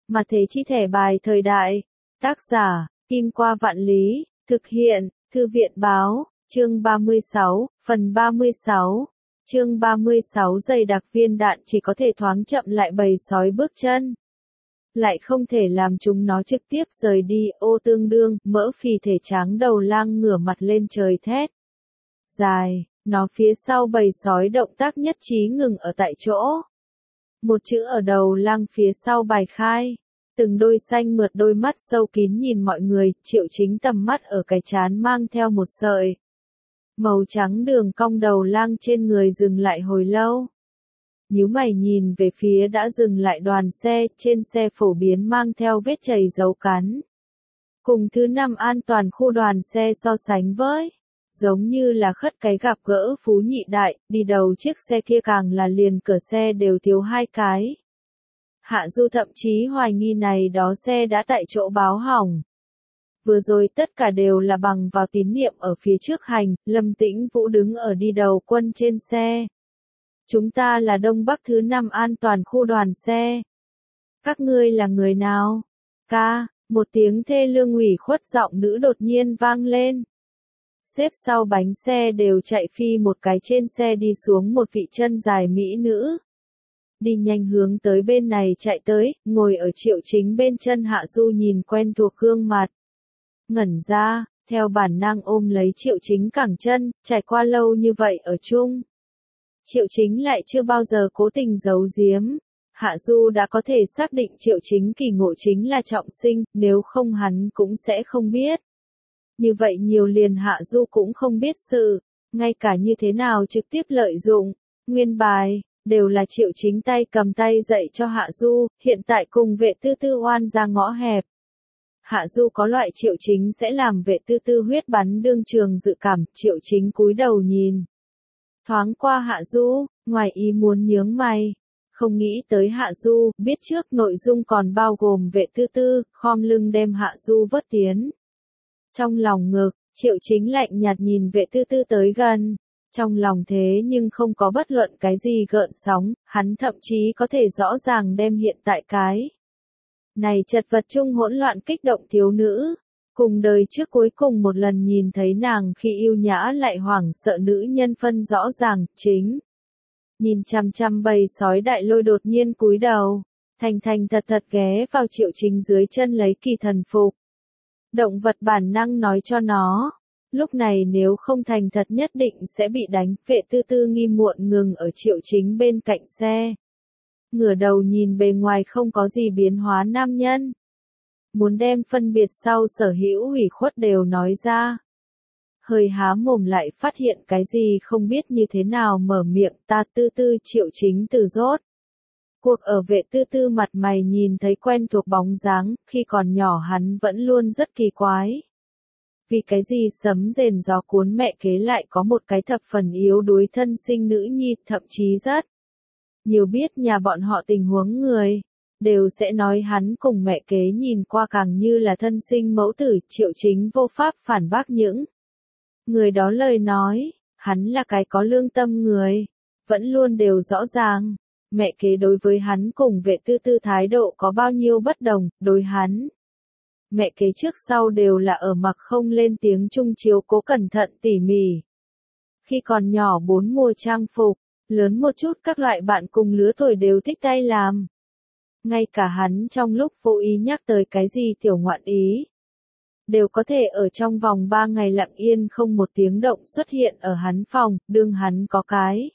Mà thế chi thẻ bài thời đại. Tác giả, Kim Qua Vạn Lý, thực hiện, Thư viện Báo, chương 36, phần 36. Chương 36 dày đặc viên đạn chỉ có thể thoáng chậm lại bầy sói bước chân. Lại không thể làm chúng nó trực tiếp rời đi, ô tương đương, mỡ phì thể tráng đầu lang ngửa mặt lên trời thét. Dài, nó phía sau bầy sói động tác nhất trí ngừng ở tại chỗ. Một chữ ở đầu lang phía sau bài khai. Từng đôi xanh mượt đôi mắt sâu kín nhìn mọi người, Triệu Chính tầm mắt ở cái trán mang theo một sợi màu trắng đường cong đầu lang trên người dừng lại hồi lâu. Nhíu mày nhìn về phía đã dừng lại đoàn xe, trên xe phổ biến mang theo vết chày dấu cắn. Cùng thứ 5 an toàn khu đoàn xe so sánh với, giống như là khất cái gặp gỡ phú nhị đại, đi đầu chiếc xe kia càng là liền cửa xe đều thiếu 2 cái. Hạ Du thậm chí hoài nghi này đó xe đã tại chỗ báo hỏng. Vừa rồi tất cả đều là bằng vào tín niệm ở phía trước hành, Lâm Tĩnh Vũ đứng ở đi đầu quân trên xe. Chúng ta là Đông Bắc thứ 5 an toàn khu đoàn xe. Các ngươi là người nào? Ca, một tiếng thê lương ủy khuất giọng nữ đột nhiên vang lên. Xếp sau bánh xe đều chạy phi một cái trên xe đi xuống một vị chân dài mỹ nữ. Đi nhanh hướng tới bên này chạy tới, ngồi ở Triệu Chính bên chân Hạ Du nhìn quen thuộc gương mặt. Ngẩn ra, theo bản năng ôm lấy Triệu Chính cẳng chân, trải qua lâu như vậy ở chung. Triệu Chính lại chưa bao giờ cố tình giấu giếm. Hạ Du đã có thể xác định Triệu Chính kỳ ngộ chính là trọng sinh, nếu không hắn cũng sẽ không biết. Như vậy nhiều liền Hạ Du cũng không biết sự, ngay cả như thế nào trực tiếp lợi dụng, nguyên bài, đều là Triệu Chính tay cầm tay dạy cho Hạ Du, hiện tại cùng vệ tư tư oan ra ngõ hẹp. Hạ Du có loại Triệu Chính sẽ làm vệ tư tư huyết bắn đương trường dự cảm, Triệu Chính cúi đầu nhìn. Thoáng qua Hạ Du, ngoài ý muốn nhướng mày. Không nghĩ tới Hạ Du, biết trước nội dung còn bao gồm vệ tư tư, khom lưng đem Hạ Du vớt tiến. Trong lòng ngực, Triệu Chính lạnh nhạt nhìn vệ tư tư tới gần. Trong lòng thế nhưng không có bất luận cái gì gợn sóng, hắn thậm chí có thể rõ ràng đem hiện tại cái này chật vật chung hỗn loạn kích động thiếu nữ. Cùng đời trước cuối cùng một lần nhìn thấy nàng khi yêu nhã lại hoảng sợ nữ nhân phân rõ ràng, chính. Nhìn chăm chăm bầy sói đại lôi đột nhiên cúi đầu, thành thành thật thật ghé vào Triệu Chính dưới chân lấy kỳ thần phục. Động vật bản năng nói cho nó, lúc này nếu không thành thật nhất định sẽ bị đánh, vệ tư tư nghi muộn ngừng ở Triệu Chính bên cạnh xe. Ngửa đầu nhìn bề ngoài không có gì biến hóa nam nhân. Muốn đem phân biệt sau sở hữu hủy khuất đều nói ra. Hơi há mồm lại phát hiện cái gì không biết như thế nào mở miệng ta tư tư Triệu Chính từ rốt. Cuộc ở vệ tư tư mặt mày nhìn thấy quen thuộc bóng dáng, khi còn nhỏ hắn vẫn luôn rất kỳ quái. Vì cái gì sấm rền gió cuốn mẹ kế lại có một cái thập phần yếu đuối thân sinh nữ nhi, thậm chí rất nhiều biết nhà bọn họ tình huống người, đều sẽ nói hắn cùng mẹ kế nhìn qua càng như là thân sinh mẫu tử. Triệu Chính vô pháp phản bác những người đó lời nói, hắn là cái có lương tâm người, vẫn luôn đều rõ ràng, mẹ kế đối với hắn cùng vệ tư tư thái độ có bao nhiêu bất đồng, đối hắn. Mẹ kế trước sau đều là ở mặc không lên tiếng chung chiếu cố cẩn thận tỉ mỉ. Khi còn nhỏ 4 mùa trang phục, lớn một chút các loại bạn cùng lứa tuổi đều thích tay làm. Ngay cả hắn trong lúc vô ý nhắc tới cái gì tiểu ngoạn ý, đều có thể ở trong vòng 3 ngày lặng yên không một tiếng động xuất hiện ở hắn phòng, đương hắn có cái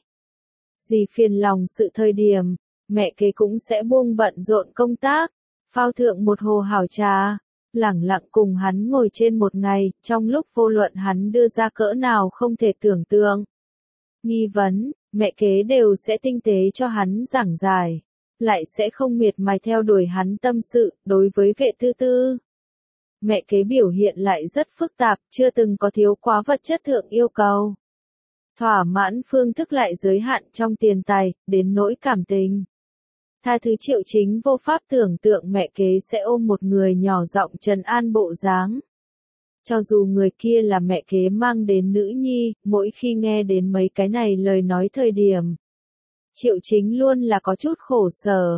gì phiền lòng sự thời điểm, mẹ kế cũng sẽ buông bận rộn công tác, phao thượng một hồ hảo trà, lẳng lặng cùng hắn ngồi trên một ngày, trong lúc vô luận hắn đưa ra cỡ nào không thể tưởng tượng. Nghi vấn, mẹ kế đều sẽ tinh tế cho hắn giảng giải, lại sẽ không miệt mài theo đuổi hắn tâm sự. Đối với vệ tư tư, mẹ kế biểu hiện lại rất phức tạp, chưa từng có thiếu quá vật chất thượng yêu cầu. Thỏa mãn phương thức lại giới hạn trong tiền tài, đến nỗi cảm tình. Tha thứ Triệu Chính vô pháp tưởng tượng mẹ kế sẽ ôm một người nhỏ giọng trấn an bộ dáng. Cho dù người kia là mẹ kế mang đến nữ nhi, mỗi khi nghe đến mấy cái này lời nói thời điểm, Triệu Chính luôn là có chút khổ sở,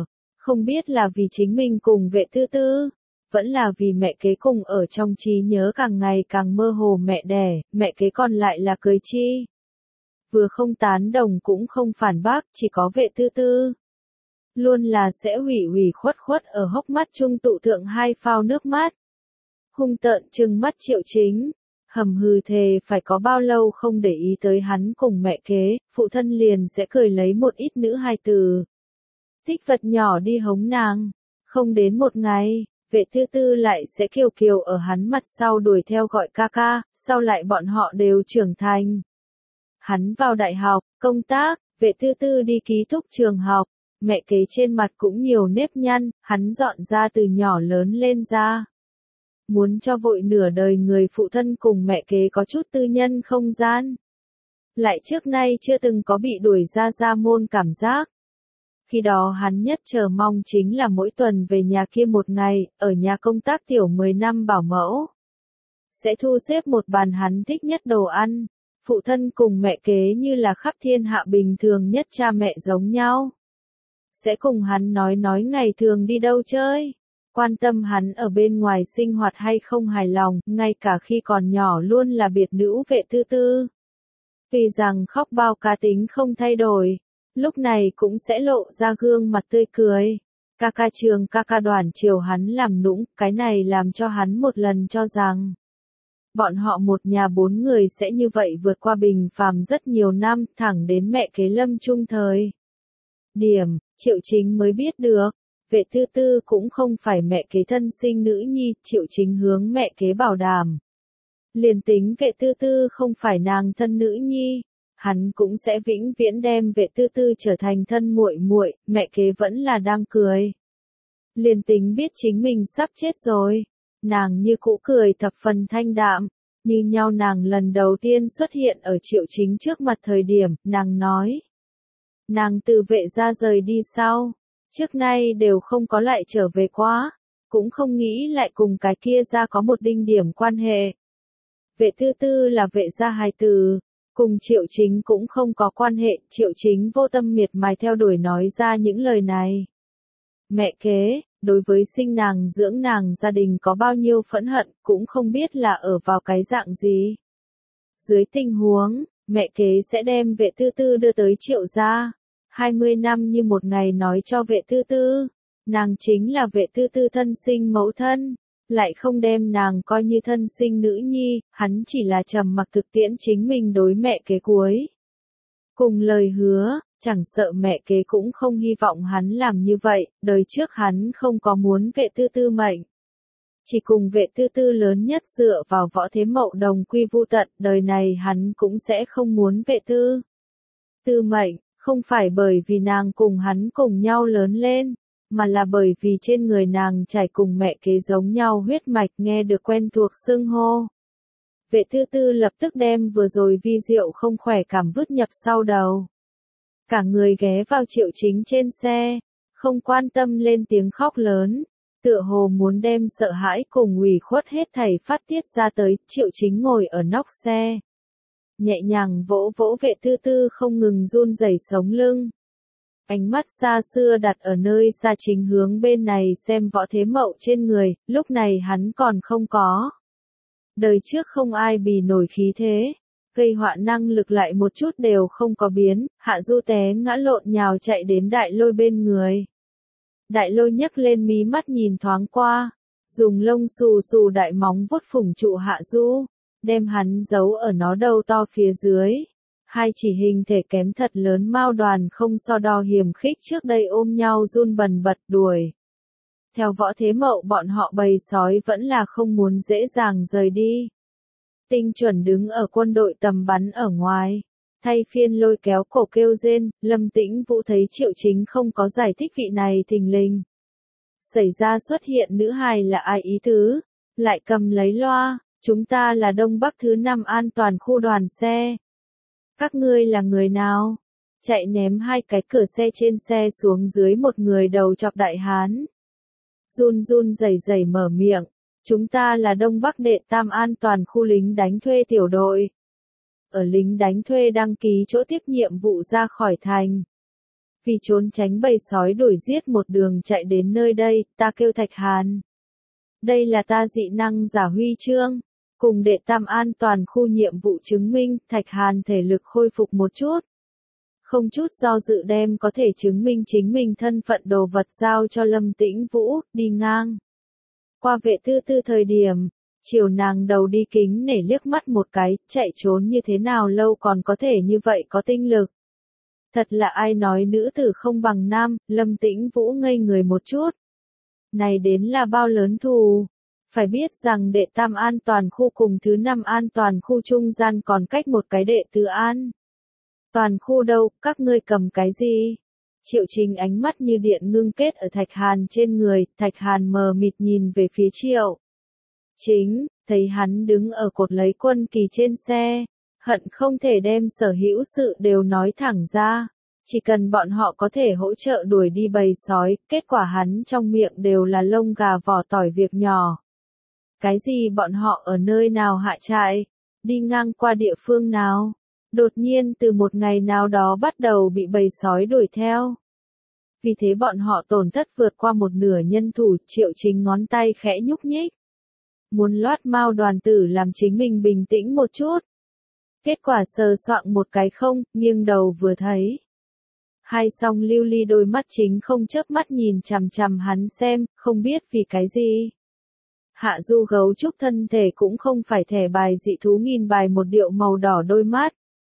Không biết là vì chính mình cùng vệ tư tư, vẫn là vì mẹ kế cùng ở trong trí nhớ càng ngày càng mơ hồ mẹ đẻ, mẹ kế còn lại là cười chi. Vừa không tán đồng cũng không phản bác, chỉ có vệ tư tư. Luôn là sẽ ủy ủy khuất khuất ở hốc mắt trung tụ thượng hai phao nước mắt. Hung tợn trừng mắt Triệu Chính, hầm hừ thề phải có bao lâu không để ý tới hắn cùng mẹ kế, phụ thân liền sẽ cười lấy một ít nữ hài từ. Thích vật nhỏ đi hống nàng, không đến một ngày, vệ tư tư lại sẽ kiều kiều ở hắn mặt sau đuổi theo gọi ca ca, sau lại bọn họ đều trưởng thành. Hắn vào đại học, công tác, vệ tư tư đi ký túc trường học, mẹ kế trên mặt cũng nhiều nếp nhăn, hắn dọn ra từ nhỏ lớn lên ra. Muốn cho vội nửa đời người phụ thân cùng mẹ kế có chút tư nhân không gian. Lại trước nay chưa từng có bị đuổi ra môn cảm giác. Khi đó hắn nhất chờ mong chính là mỗi tuần về nhà kia một ngày, ở nhà công tác tiểu 10 năm bảo mẫu. Sẽ thu xếp một bàn hắn thích nhất đồ ăn. Phụ thân cùng mẹ kế như là khắp thiên hạ bình thường nhất cha mẹ giống nhau. Sẽ cùng hắn nói ngày thường đi đâu chơi. Quan tâm hắn ở bên ngoài sinh hoạt hay không hài lòng, ngay cả khi còn nhỏ luôn là biệt nữ vệ tư tư. Vì rằng khóc bao cá tính không thay đổi, lúc này cũng sẽ lộ ra gương mặt tươi cười. Ca ca trường ca ca đoàn chiều hắn làm nũng, cái này làm cho hắn một lần cho rằng bọn họ một nhà 4 người sẽ như vậy vượt qua bình phàm rất nhiều năm, thẳng đến mẹ kế lâm trung thời. Triệu Chính mới biết được, vệ tư tư cũng không phải mẹ kế thân sinh nữ nhi, Triệu Chính hướng mẹ kế bảo đảm. Liền tính vệ tư tư không phải nàng thân nữ nhi, hắn cũng sẽ vĩnh viễn đem vệ tư tư trở thành thân muội muội, mẹ kế vẫn là đang cười. Liền tính biết chính mình sắp chết rồi, nàng như cũ cười thập phần thanh đạm, như nhau nàng lần đầu tiên xuất hiện ở Triệu Chính trước mặt thời điểm, nàng nói. Nàng từ vệ gia rời đi sau, trước nay đều không có lại trở về quá, cũng không nghĩ lại cùng cái kia ra có một đinh điểm quan hệ. Vệ tư tư là vệ gia hài tử, cùng Triệu Chính cũng không có quan hệ, Triệu Chính vô tâm miệt mài theo đuổi nói ra những lời này. Mẹ kế, đối với sinh nàng dưỡng nàng gia đình có bao nhiêu phẫn hận, cũng không biết là ở vào cái dạng gì. Dưới tình huống, mẹ kế sẽ đem vệ tư tư đưa tới Triệu gia. 20 năm như một ngày nói cho vệ tư tư, nàng chính là vệ tư tư thân sinh mẫu thân, lại không đem nàng coi như thân sinh nữ nhi, hắn chỉ là trầm mặc thực tiễn chính mình đối mẹ kế cuối. Cùng lời hứa, chẳng sợ mẹ kế cũng không hy vọng hắn làm như vậy, đời trước hắn không có muốn vệ tư tư mệnh. Chỉ cùng vệ tư tư lớn nhất dựa vào võ thế mậu đồng quy vu tận, đời này hắn cũng sẽ không muốn vệ tư tư mệnh. Không phải bởi vì nàng cùng hắn cùng nhau lớn lên, mà là bởi vì trên người nàng trải cùng mẹ kế giống nhau huyết mạch nghe được quen thuộc xưng hô. Vệ tư tư lập tức đem vừa rồi vi diệu không khỏe cảm vứt nhập sau đầu. Cả người ghé vào Triệu Chính trên xe, không quan tâm lên tiếng khóc lớn, tựa hồ muốn đem sợ hãi cùng ủy khuất hết thảy phát tiết ra tới, Triệu Chính ngồi ở nóc xe. Nhẹ nhàng vỗ vỗ vệ tư tư không ngừng run rẩy sống lưng. Ánh mắt xa xưa đặt ở nơi xa chính hướng bên này xem võ thế mậu trên người, lúc này hắn còn không có. Đời trước không ai bì nổi khí thế, gây họa năng lực lại một chút đều không có biến, Hạ Du té ngã lộn nhào chạy đến đại lôi bên người. Đại lôi nhấc lên mí mắt nhìn thoáng qua, dùng lông xù xù đại móng vuốt phủng trụ Hạ Du. Đem hắn giấu ở nó đầu to phía dưới. Hai chỉ hình thể kém thật lớn mao đoàn không so đo hiểm khích trước đây ôm nhau run bần bật đuổi. Theo võ thế mậu bọn họ bầy sói vẫn là không muốn dễ dàng rời đi. Tinh chuẩn đứng ở quân đội tầm bắn ở ngoài. Thay phiên lôi kéo cổ kêu rên, Lâm Tĩnh Vũ thấy Triệu Chính không có giải thích vị này thình lình. Xảy ra xuất hiện nữ hài là ai ý tứ, lại cầm lấy loa. Chúng ta là Đông Bắc thứ 5 an toàn khu đoàn xe. Các ngươi là người nào? Chạy ném hai cái cửa xe trên xe xuống dưới một người đầu chọc đại hán. Run run rẩy rẩy mở miệng. Chúng ta là Đông Bắc đệ tam an toàn khu lính đánh thuê tiểu đội. Ở lính đánh thuê đăng ký chỗ tiếp nhiệm vụ ra khỏi thành. Vì trốn tránh bầy sói đuổi giết một đường chạy đến nơi đây, ta kêu Thạch Hàn. Đây là ta dị năng giả huy chương. Cùng đệ tam an toàn khu nhiệm vụ chứng minh, Thạch Hàn thể lực khôi phục một chút. Không chút do dự đem có thể chứng minh chính mình thân phận đồ vật giao cho Lâm Tĩnh Vũ, đi ngang. Qua vệ tư tư thời điểm, chiều nàng đầu đi kính nể liếc mắt một cái, chạy trốn như thế nào lâu còn có thể như vậy có tinh lực. Thật là ai nói nữ tử không bằng nam, Lâm Tĩnh Vũ ngây người một chút. Này đến là bao lớn thù. Phải biết rằng đệ tam an toàn khu cùng thứ 5 an toàn khu trung gian còn cách một cái đệ tứ an. Toàn khu đâu, các ngươi cầm cái gì? Triệu Trình ánh mắt như điện ngưng kết ở Thạch Hàn trên người, Thạch Hàn mờ mịt nhìn về phía Triệu Chính, thấy hắn đứng ở cột lấy quân kỳ trên xe, hận không thể đem sở hữu sự đều nói thẳng ra. Chỉ cần bọn họ có thể hỗ trợ đuổi đi bầy sói, kết quả hắn trong miệng đều là lông gà vỏ tỏi việc nhỏ. Cái gì bọn họ ở nơi nào hạ trại? Đi ngang qua địa phương nào? Đột nhiên từ một ngày nào đó bắt đầu bị bầy sói đuổi theo. Vì thế bọn họ tổn thất vượt qua một nửa nhân thủ, Triệu Chính ngón tay khẽ nhúc nhích. Muốn loát Mao Đoàn Tử làm chính mình bình tĩnh một chút. Kết quả sờ soạng một cái không, nghiêng đầu vừa thấy. Hai song lưu ly đôi mắt chính không chớp mắt nhìn chằm chằm hắn xem, không biết vì cái gì. Hạ Du gấu trúc thân thể cũng không phải thẻ bài dị thú nghìn bài một điệu màu đỏ đôi mắt,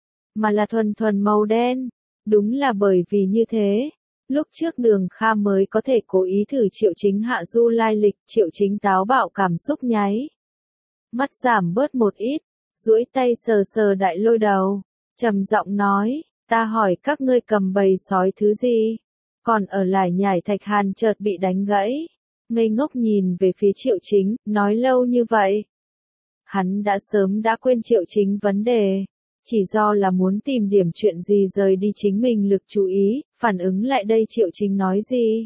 mà là thuần thuần màu đen. Đúng là bởi vì như thế, lúc trước Đường Kha mới có thể cố ý thử Triệu Chính Hạ Du lai lịch, Triệu Chính táo bạo cảm xúc nháy mắt giảm bớt một ít, duỗi tay sờ sờ đại lôi đầu, trầm giọng nói, ta hỏi các ngươi cầm bầy sói thứ gì? Còn ở lại nhảy Thạch Hàn chợt bị đánh gãy, ngây ngốc nhìn về phía Triệu Chính, nói lâu như vậy. Hắn đã sớm đã quên Triệu Chính vấn đề, chỉ do là muốn tìm điểm chuyện gì rời đi chính mình lực chú ý, phản ứng lại đây Triệu Chính nói gì.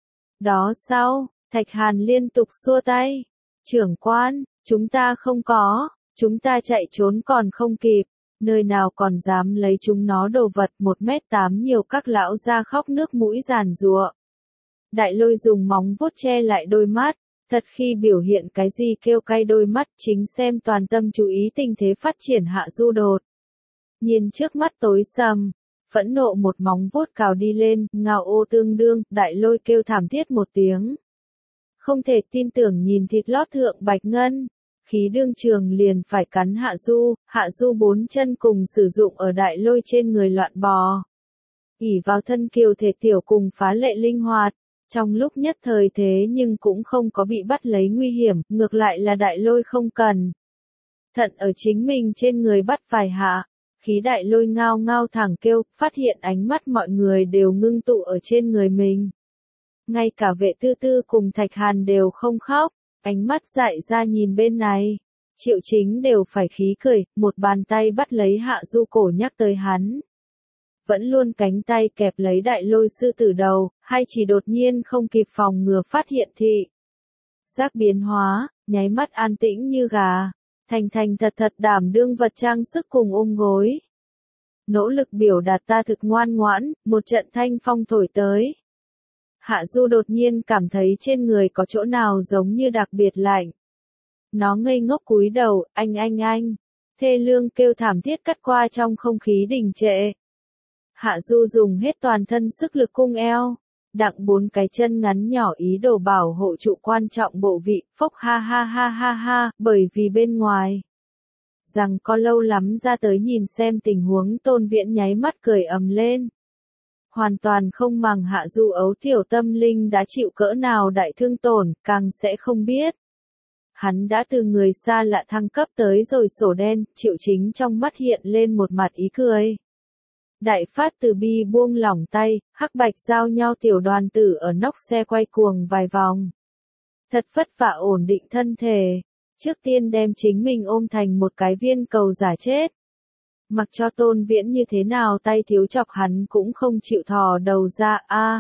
Đó sao, Thạch Hàn liên tục xua tay, trưởng quan, chúng ta không có, chúng ta chạy trốn còn không kịp, nơi nào còn dám lấy chúng nó đồ vật 1m8 nhiều các lão ra khóc nước mũi giàn giụa. Đại lôi dùng móng vuốt che lại đôi mắt, thật khi biểu hiện cái gì kêu cay đôi mắt chính xem toàn tâm chú ý tình thế phát triển Hạ Du đột. Nhìn trước mắt tối sầm, phẫn nộ một móng vuốt cào đi lên, ngao ô tương đương, đại lôi kêu thảm thiết một tiếng. Không thể tin tưởng nhìn thịt lót thượng bạch ngân, khí đương trường liền phải cắn Hạ Du 4 chân cùng sử dụng ở đại lôi trên người loạn bò. ỷ vào thân kiều thể tiểu cùng phá lệ linh hoạt, trong lúc nhất thời thế nhưng cũng không có bị bắt lấy nguy hiểm, ngược lại là đại lôi không cần. Thận ở chính mình trên người bắt vài hạ, khí đại lôi ngao ngao thẳng kêu, phát hiện ánh mắt mọi người đều ngưng tụ ở trên người mình. Ngay cả vệ tư tư cùng Thạch Hàn đều không khóc, ánh mắt dại ra nhìn bên này. Triệu Chính đều phải khí cười, một bàn tay bắt lấy Hạ Du cổ nhắc tới hắn. Vẫn luôn cánh tay kẹp lấy đại lôi sư tử đầu, hay chỉ đột nhiên không kịp phòng ngừa phát hiện thị. Giác biến hóa, nháy mắt an tĩnh như gà, thành thành thật thật đảm đương vật trang sức cùng ôm gối. Nỗ lực biểu đạt ta thực ngoan ngoãn, một trận thanh phong thổi tới. Hạ Du đột nhiên cảm thấy trên người có chỗ nào giống như đặc biệt lạnh. Nó ngây ngốc cúi đầu, anh. Thê lương kêu thảm thiết cắt qua trong không khí đình trệ. Hạ Du dùng hết toàn thân sức lực cung eo, đặng 4 cái chân ngắn nhỏ ý đồ bảo hộ trụ quan trọng bộ vị, phốc ha, bởi vì bên ngoài. Rằng có lâu lắm ra tới nhìn xem tình huống Tôn Viễn nháy mắt cười ầm lên. Hoàn toàn không màng Hạ Du ấu tiểu tâm linh đã chịu cỡ nào đại thương tổn, càng sẽ không biết. Hắn đã từ người xa lạ thăng cấp tới rồi sổ đen, Triệu Chính trong mắt hiện lên một mặt ý cười. Đại phát từ bi buông lỏng tay, hắc bạch giao nhau tiểu đoàn tử ở nóc xe quay cuồng vài vòng. Thật vất vả ổn định thân thể, trước tiên đem chính mình ôm thành một cái viên cầu giả chết. Mặc cho Tôn Viễn như thế nào tay thiếu chọc hắn cũng không chịu thò đầu ra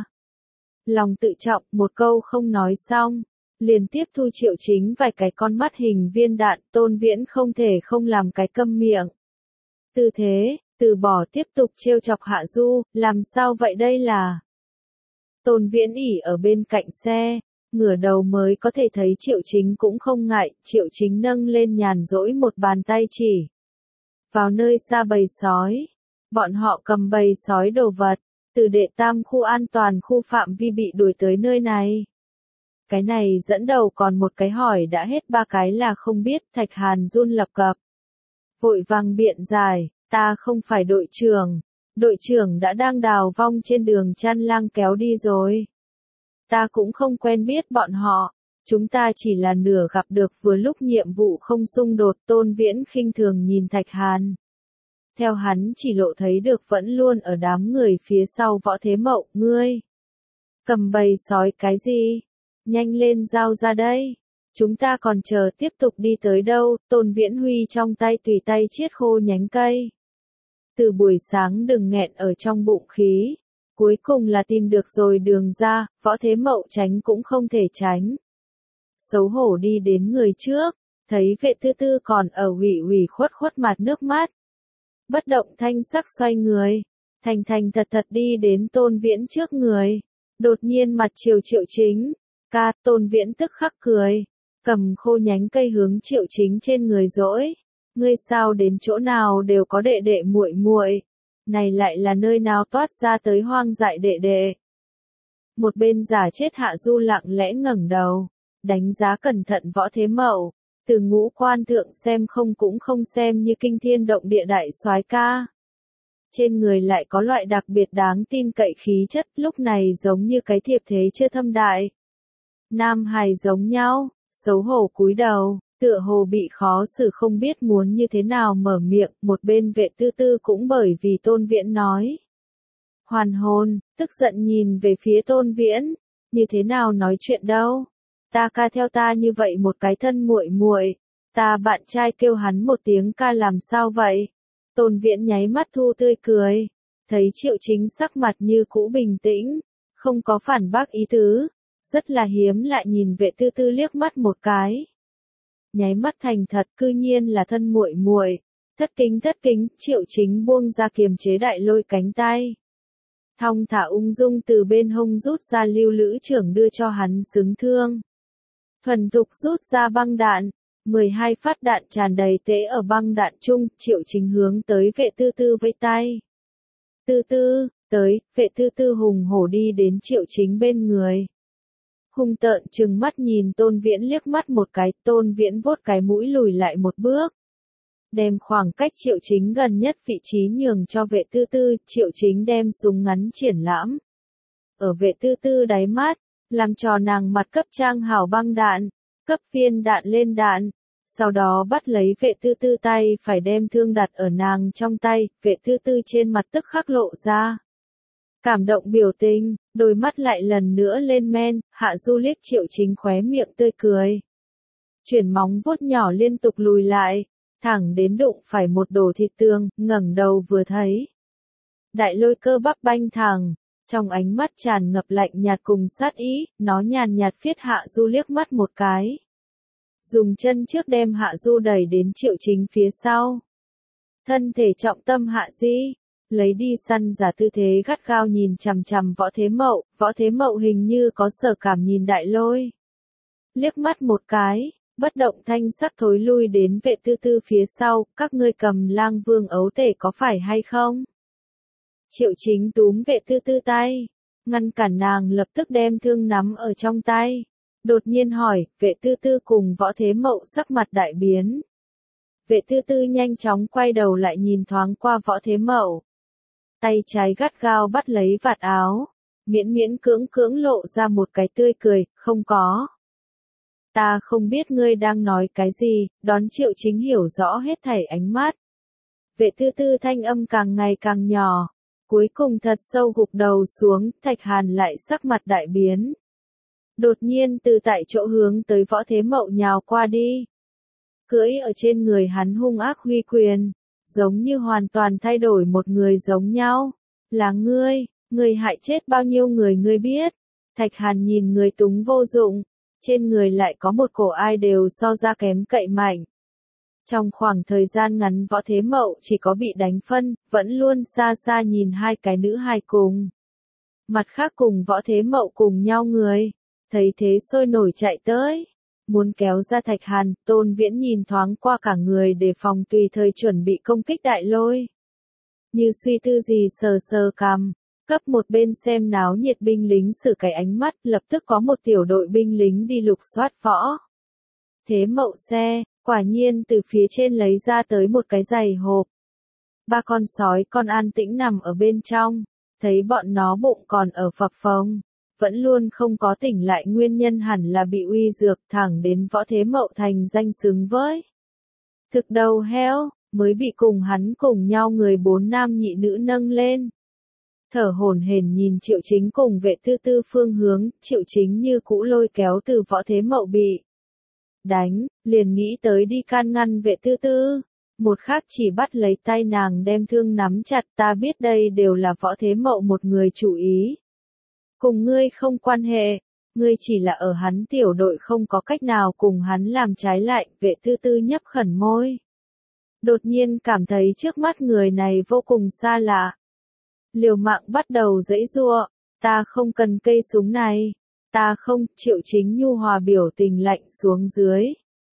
Lòng tự trọng, một câu không nói xong, liền tiếp thu Triệu Chính vài cái con mắt hình viên đạn, Tôn Viễn không thể không làm cái câm miệng. Tư từ bỏ tiếp tục trêu chọc Hạ Du, làm sao vậy đây là? Tôn Viễn ỉ ở bên cạnh xe, ngửa đầu mới có thể thấy Triệu Chính cũng không ngại, Triệu Chính nâng lên nhàn rỗi một bàn tay chỉ vào nơi xa bầy sói. Bọn họ cầm bầy sói đồ vật, từ đệ tam khu an toàn khu phạm vi bị đuổi tới nơi này. Cái này dẫn đầu còn một cái hỏi đã hết ba cái là không biết, Thạch Hàn run lập cập. Vội vàng biện giải, ta không phải đội trưởng đã đang đào vong trên đường Chăn Lang kéo đi rồi. Ta cũng không quen biết bọn họ, chúng ta chỉ là nửa gặp được vừa lúc nhiệm vụ không xung đột. Tôn Viễn khinh thường nhìn Thạch Hàn. Theo hắn chỉ lộ thấy được vẫn luôn ở đám người phía sau Võ Thế Mậu, ngươi cầm bầy sói cái gì? Nhanh lên giao ra đây. Chúng ta còn chờ tiếp tục đi tới đâu? Tôn Viễn Huy trong tay tùy tay chiết khô nhánh cây. Từ buổi sáng đừng nghẹn ở trong bụng khí. Cuối cùng là tìm được rồi đường ra, Võ Thế Mậu tránh cũng không thể tránh. Xấu hổ đi đến người trước, thấy Vệ Tư Tư còn ở ủy khuất mặt nước mắt. Bất động thanh sắc xoay người, thành thật đi đến Tôn Viễn trước người. Đột nhiên mặt Triệu Chính, ca. Tôn Viễn tức khắc cười, cầm khô nhánh cây hướng Triệu Chính trên người dỗi. Ngươi sao đến chỗ nào đều có đệ đệ muội, này lại là nơi nào toát ra tới hoang dại đệ đệ. Một bên giả chết Hạ Du lặng lẽ ngẩng đầu, đánh giá cẩn thận Võ Thế Mậu, từ ngũ quan thượng xem không cũng không xem như kinh thiên động địa đại soái ca. Trên người lại có loại đặc biệt đáng tin cậy khí chất, lúc này giống như cái thiệp thế chưa thâm đại. Nam hài giống nhau, xấu hổ cúi đầu, tựa hồ bị khó xử không biết muốn như thế nào mở miệng. Một bên Vệ Tư Tư cũng bởi vì Tôn Viễn nói hoàn hồn, tức giận nhìn về phía Tôn Viễn, như thế nào nói chuyện đâu? Ta ca theo ta như vậy một cái thân muội, ta bạn trai kêu hắn một tiếng ca làm sao vậy? Tôn Viễn nháy mắt thu tươi cười, thấy Triệu Chính sắc mặt như cũ bình tĩnh, không có phản bác ý tứ, rất là hiếm lại nhìn Vệ Tư Tư liếc mắt một cái. Nháy mắt thành thật, cư nhiên là thân muội. Thất kính, Triệu Chính buông ra kiềm chế đại lôi cánh tay. Thong thả ung dung từ bên hông rút ra lưu lữ trưởng đưa cho hắn xứng thương. Thuần thục rút ra băng đạn, 12 phát đạn tràn đầy tễ ở băng đạn chung. Triệu Chính hướng tới Vệ Tư Tư vẫy tay. Tư Tư, tới. Vệ Tư Tư hùng hổ đi đến Triệu Chính bên người. Hung tợn trừng mắt nhìn Tôn Viễn liếc mắt một cái. Tôn Viễn vuốt cái mũi lùi lại một bước, đem khoảng cách Triệu Chính gần nhất vị trí nhường cho Vệ Tư Tư. Triệu Chính đem súng ngắn triển lãm ở Vệ Tư Tư đáy mắt, làm cho nàng mặt cấp trang hảo băng đạn, cấp viên đạn lên đạn, sau đó bắt lấy Vệ Tư Tư tay phải đem thương đặt ở nàng trong tay. Vệ Tư Tư trên mặt tức khắc lộ ra cảm động biểu tình, đôi mắt lại lần nữa lên men. Hạ Du liếc Triệu Chính khóe miệng tươi cười, chuyển móng vuốt nhỏ liên tục lùi lại, thẳng đến đụng phải một đổ thịt tường, ngẩng đầu vừa thấy đại lôi cơ bắp banh thẳng, trong ánh mắt tràn ngập lạnh nhạt cùng sát ý. Nó nhàn nhạt phiết Hạ Du liếc mắt một cái, dùng chân trước đem Hạ Du đẩy đến Triệu Chính phía sau, thân thể trọng tâm hạ di, lấy đi săn giả tư thế gắt gao nhìn chằm chằm Võ Thế Mậu. Võ Thế Mậu hình như có sở cảm nhìn đại lôi liếc mắt một cái, bất động thanh sắc thối lui đến Vệ Tư Tư phía sau. Các ngươi cầm Lang Vương ấu tể có phải hay không? Triệu Chính túm Vệ Tư Tư tay, ngăn cản nàng, lập tức đem thương nắm ở trong tay. Đột nhiên hỏi. Vệ Tư Tư cùng Võ Thế Mậu sắc mặt đại biến. Vệ Tư Tư nhanh chóng quay đầu lại nhìn thoáng qua Võ Thế Mậu, tay trái gắt gao bắt lấy vạt áo, miễn cưỡng lộ ra một cái tươi cười. Không có. Ta không biết ngươi đang nói cái gì. Đón Triệu Chính hiểu rõ hết thảy ánh mắt. Vệ Tư Tư thanh âm càng ngày càng nhỏ, cuối cùng thật sâu gục đầu xuống. Thạch Hàn lại sắc mặt đại biến, đột nhiên từ tại chỗ hướng tới Võ Thế Mậu nhào qua đi, cưỡi ở trên người hắn hung ác huy quyền, giống như hoàn toàn thay đổi một người giống nhau. Là ngươi hại chết bao nhiêu người ngươi biết? Thạch Hàn nhìn người túng vô dụng, trên người lại có một cổ ai đều so ra kém cậy mạnh. Trong khoảng thời gian ngắn Võ Thế Mậu chỉ có bị đánh phân, vẫn luôn xa xa nhìn hai cái nữ hài cùng. Mặt khác cùng Võ Thế Mậu cùng nhau người, thấy thế sôi nổi chạy tới. Muốn kéo ra Thạch Hàn, Tôn Viễn nhìn thoáng qua cả người để phòng tùy thời chuẩn bị công kích đại lôi. Như suy tư gì sờ sờ cằm, cấp một bên xem náo nhiệt binh lính sử cái ánh mắt, lập tức có một tiểu đội binh lính đi lục soát Võ Thế Mậu xe, quả nhiên từ phía trên lấy ra tới một cái giày hộp. Ba con sói con an tĩnh nằm ở bên trong, thấy bọn nó bụng còn ở phập phồng, vẫn luôn không có tỉnh lại, nguyên nhân hẳn là bị uy dược, thẳng đến Võ Thế Mậu thành danh xứng với thực đầu heo, mới bị cùng hắn cùng nhau người 4 nam nhị nữ nâng lên. Thở hổn hển nhìn Triệu Chính cùng Vệ Tư Tư phương hướng, Triệu Chính như cũ lôi kéo từ Võ Thế Mậu bị đánh, liền nghĩ tới đi can ngăn Vệ Tư Tư. Một khác chỉ bắt lấy tay nàng đem thương nắm chặt, ta biết đây đều là Võ Thế Mậu một người chủ ý. Cùng ngươi không quan hệ, ngươi chỉ là ở hắn tiểu đội không có cách nào cùng hắn làm trái lại, Vệ Tư Tư nhấp khẩn môi. Đột nhiên cảm thấy trước mắt người này vô cùng xa lạ. Liều mạng bắt đầu giãy giụa, ta không cần cây súng này, ta không, Triệu Chính nhu hòa biểu tình lạnh xuống dưới.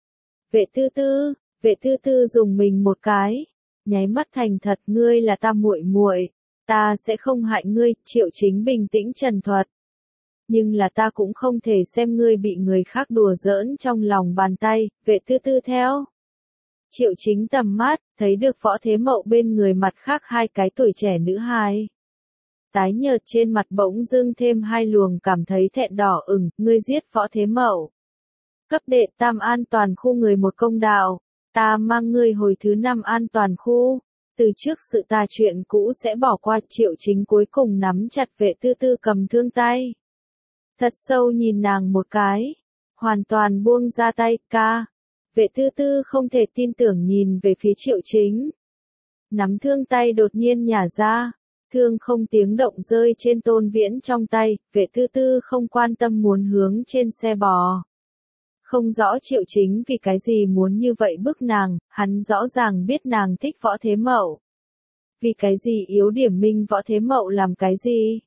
Vệ Tư Tư dùng mình một cái, nháy mắt thành thật, ngươi là ta muội muội, ta sẽ không hại ngươi, Triệu Chính bình tĩnh trần thuật. Nhưng là ta cũng không thể xem ngươi bị người khác đùa giỡn trong lòng bàn tay, Vệ Tư Tư theo. Triệu Chính tầm mắt, thấy được Võ Thế Mậu bên người mặt khác hai cái tuổi trẻ nữ hài. Tái nhợt trên mặt bỗng dưng thêm hai luồng cảm thấy thẹn đỏ ửng, ngươi giết Võ Thế Mậu. Cấp đệ tam an toàn khu người một công đạo, ta mang ngươi hồi thứ 5 an toàn khu, từ trước sự tà chuyện cũ sẽ bỏ qua. Triệu Chính cuối cùng nắm chặt Vệ Tư Tư cầm thương tay. Thật sâu nhìn nàng một cái, hoàn toàn buông ra tay, ca. Vệ Tư Tư không thể tin tưởng nhìn về phía Triệu Chính. Nắm thương tay đột nhiên nhả ra, thương không tiếng động rơi trên Tôn Viễn trong tay, Vệ Tư Tư không quan tâm muốn hướng trên xe bò. Không rõ Triệu Chính vì cái gì muốn như vậy bức nàng, hắn rõ ràng biết nàng thích Võ Thế Mậu. Vì cái gì yếu điểm minh Võ Thế Mậu làm cái gì?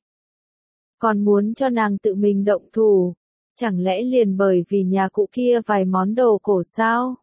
Còn muốn cho nàng tự mình động thủ, chẳng lẽ liền bởi vì nhà cụ kia vài món đồ cổ sao?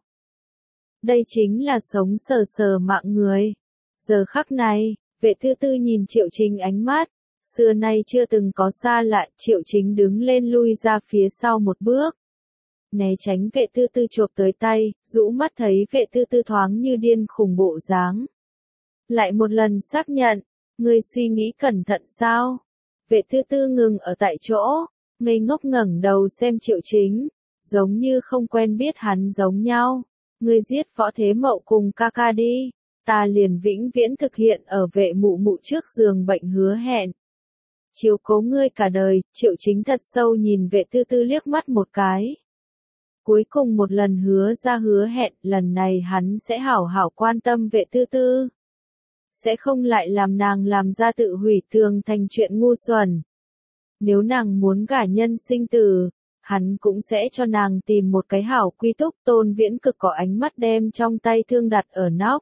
Đây chính là sống sờ sờ mạng người. Giờ khắc này, Vệ Tư Tư nhìn Triệu Chính ánh mắt, xưa nay chưa từng có xa lạ, Triệu Chính đứng lên lui ra phía sau một bước. Né tránh Vệ Tư Tư chộp tới tay, rũ mắt thấy Vệ Tư Tư thoáng như điên khùng bộ dáng. Lại một lần xác nhận, ngươi suy nghĩ cẩn thận sao? Vệ Tư Tư ngừng ở tại chỗ, ngây ngốc ngẩng đầu xem Triệu Chính, giống như không quen biết hắn giống nhau. Ngươi giết Võ Thế Mậu cùng ca ca đi, ta liền vĩnh viễn thực hiện ở Vệ mụ mụ trước giường bệnh hứa hẹn. Chiếu cố ngươi cả đời. Triệu Chính thật sâu nhìn Vệ Tư Tư liếc mắt một cái. Cuối cùng một lần hứa ra hứa hẹn, lần này hắn sẽ hảo hảo quan tâm Vệ Tư Tư. Sẽ không lại làm nàng làm ra tự hủy tường thành chuyện ngu xuẩn. Nếu nàng muốn gả nhân sinh tử, hắn cũng sẽ cho nàng tìm một cái hảo quy túc. Tôn Viễn cực có ánh mắt đem trong tay thương đặt ở nóc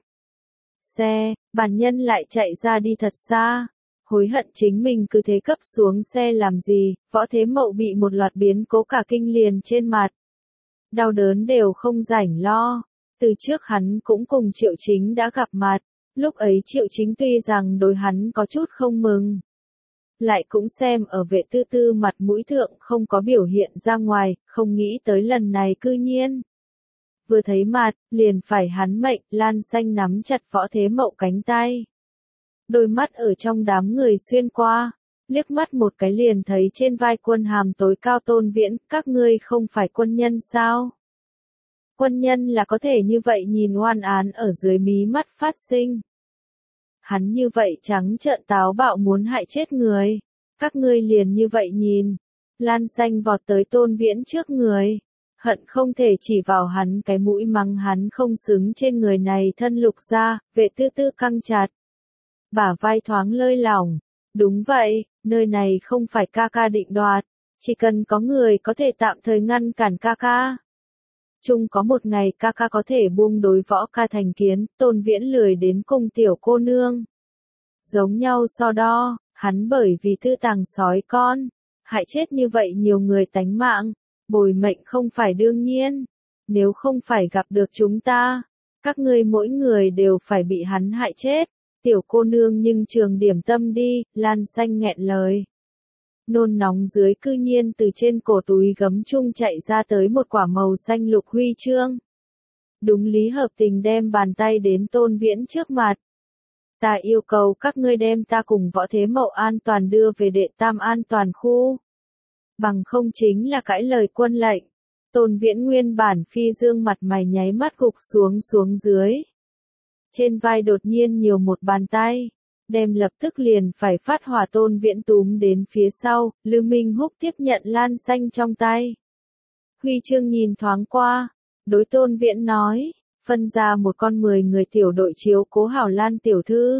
xe, bản nhân lại chạy ra đi thật xa. Hối hận chính mình cứ thế cấp xuống xe làm gì, Võ Thế Mậu bị một loạt biến cố cả kinh liền trên mặt. Đau đớn đều không rảnh lo. Từ trước hắn cũng cùng Triệu Chính đã gặp mặt, lúc ấy Triệu Chính tuy rằng đối hắn có chút không mừng, lại cũng xem ở Vệ Tư Tư mặt mũi thượng không có biểu hiện ra ngoài, không nghĩ tới lần này cư nhiên. Vừa thấy mặt, liền phải hắn mệnh. Lan Xanh nắm chặt Võ Thế Mậu cánh tay. Đôi mắt ở trong đám người xuyên qua, liếc mắt một cái liền thấy trên vai quân hàm tối cao Tôn Viễn, các ngươi không phải quân nhân sao? Quân nhân là có thể như vậy nhìn oan án ở dưới mí mắt phát sinh. Hắn như vậy trắng trợn táo bạo muốn hại chết người, các ngươi liền như vậy nhìn. Lan Xanh vọt tới Tôn Viễn trước người, hận không thể chỉ vào hắn cái mũi mắng hắn không xứng trên người này thân lục ra. Vệ Tư Tư căng chặt, bả vai thoáng lơi lỏng. Đúng vậy, nơi này không phải ca ca định đoạt, chỉ cần có người có thể tạm thời ngăn cản ca ca. chung có một ngày ca ca có thể buông đối võ ca thành kiến, Tôn Viễn lười đến cùng tiểu cô nương. Giống nhau so đo, hắn bởi vì tư tàng sói con, hại chết như vậy nhiều người tánh mạng, bồi mệnh không phải đương nhiên, nếu không phải gặp được chúng ta, các ngươi mỗi người đều phải bị hắn hại chết, tiểu cô nương nhưng trường điểm tâm đi, Lan Xanh nghẹn lời. Nôn nóng dưới cư nhiên từ trên cổ túi gấm chung chạy ra tới một quả màu xanh lục huy chương. Đúng lý hợp tình đem bàn tay đến Tôn Viễn trước mặt. Ta yêu cầu các ngươi đem ta cùng Võ Thế Mậu an toàn đưa về đệ tam an toàn khu. Bằng không chính là cãi lời quân lệnh. Tôn Viễn nguyên bản phi dương mặt mày nháy mắt gục xuống dưới. Trên vai đột nhiên nhiều một bàn tay, đem lập tức liền phải phát hỏa Tôn Viễn túm đến phía sau, Lưu Minh Húc tiếp nhận Lan Xanh trong tay. Huy chương nhìn thoáng qua, đối Tôn Viễn nói, phân ra một con 10 người tiểu đội chiếu cố hảo Lan tiểu thư.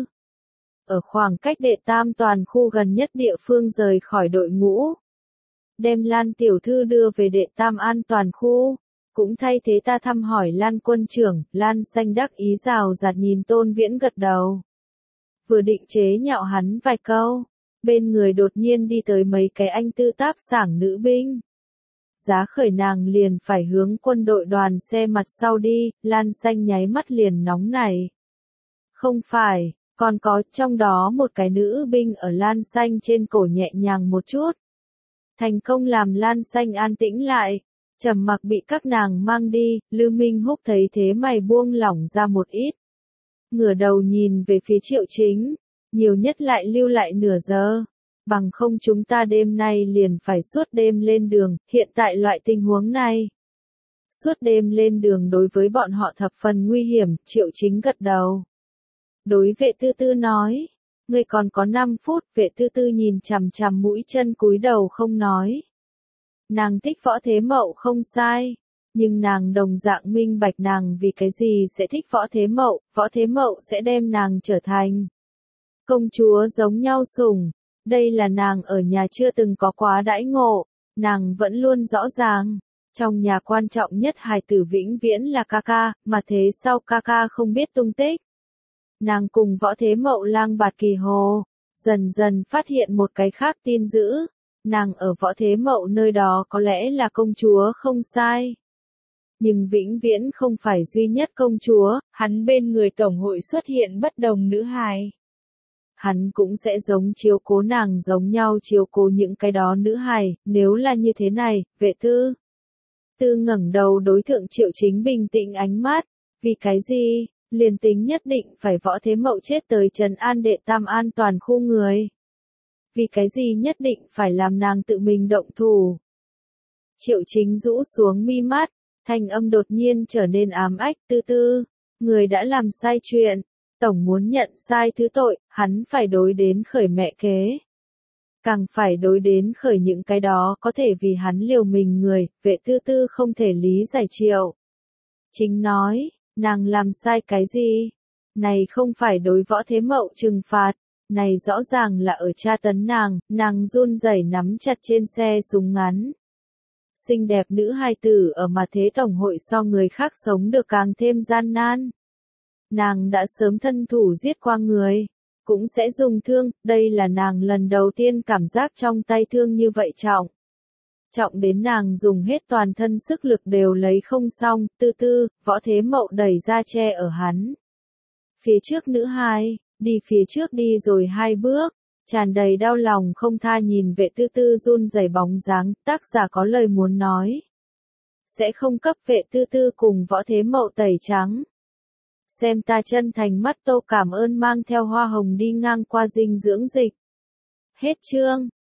Ở khoảng cách đệ tam toàn khu gần nhất địa phương rời khỏi đội ngũ. Đem Lan tiểu thư đưa về đệ tam an toàn khu, cũng thay thế ta thăm hỏi Lan quân trưởng, Lan Xanh đắc ý rào rạt nhìn Tôn Viễn gật đầu. Vừa định chế nhạo hắn vài câu, bên người đột nhiên đi tới mấy cái anh tư táp sảng nữ binh. Giá khởi nàng liền phải hướng quân đội đoàn xe mặt sau đi, Lan Xanh nháy mắt liền nóng nảy. Không phải, còn có trong đó một cái nữ binh ở Lan Xanh trên cổ nhẹ nhàng một chút. Thành công làm Lan Xanh an tĩnh lại, trầm mặc bị các nàng mang đi, Lưu Minh Húc thấy thế mày buông lỏng ra một ít. Ngửa đầu nhìn về phía Triệu Chính, nhiều nhất lại lưu lại nửa giờ. Bằng không chúng ta đêm nay liền phải suốt đêm lên đường, hiện tại loại tình huống này. Suốt đêm lên đường đối với bọn họ thập phần nguy hiểm, Triệu Chính gật đầu. Đối vệ tư tư nói, ngươi còn có 5 phút, vệ tư tư nhìn chằm chằm mũi chân cúi đầu không nói. Nàng thích Võ Thế Mậu không sai, nhưng nàng đồng dạng minh bạch nàng vì cái gì sẽ thích Võ Thế Mậu sẽ đem nàng trở thành công chúa giống nhau sủng. Đây là nàng ở nhà chưa từng có quá đãi ngộ, nàng vẫn luôn rõ ràng. Trong nhà quan trọng nhất hài tử vĩnh viễn là ca ca, mà thế sau ca ca không biết tung tích. Nàng cùng Võ Thế Mậu lang bạt kỳ hồ, dần dần phát hiện một cái khác tin dữ. Nàng ở Võ Thế Mậu nơi đó có lẽ là công chúa không sai. Nhưng vĩnh viễn không phải duy nhất công chúa, hắn bên người tổng hội xuất hiện bất đồng nữ hài. Hắn cũng sẽ giống chiếu cố nàng giống nhau chiếu cố những cái đó nữ hài, nếu là như thế này, vệ tư. Tư ngẩng đầu đối thượng Triệu Chính bình tĩnh ánh mắt, vì cái gì, liền tính nhất định phải Võ Thế Mậu chết tới trấn an đệ tam an toàn khu người. Vì cái gì nhất định phải làm nàng tự mình động thủ. Triệu Chính rũ xuống mi mắt, thanh âm đột nhiên trở nên ám ách, tư tư, người đã làm sai chuyện. Tổng muốn nhận sai thứ tội, hắn phải đối đến khởi mẹ kế. Càng phải đối đến khởi những cái đó có thể vì hắn liều mình người, vệ tư tư không thể lý giải Triệu. Chính nói, nàng làm sai cái gì? Này không phải đối Võ Thế Mậu trừng phạt, này rõ ràng là ở tra tấn nàng run rẩy nắm chặt trên xe súng ngắn. Xinh đẹp nữ hài tử ở mà thế tổng hội so người khác sống được càng thêm gian nan. Nàng đã sớm thân thủ giết qua người, cũng sẽ dùng thương, đây là nàng lần đầu tiên cảm giác trong tay thương như vậy trọng. Trọng đến nàng dùng hết toàn thân sức lực đều lấy không xong, tư tư, Võ Thế Mậu đẩy ra che ở hắn. Phía trước nữ hai, đi phía trước đi rồi 2 bước, tràn đầy đau lòng không tha nhìn vệ tư tư run rẩy bóng dáng, tác giả có lời muốn nói. Sẽ không cấp vệ tư tư cùng Võ Thế Mậu tẩy trắng. Xem ta chân thành mắt tô cảm ơn mang theo hoa hồng đi ngang qua dinh dưỡng dịch. Hết chương.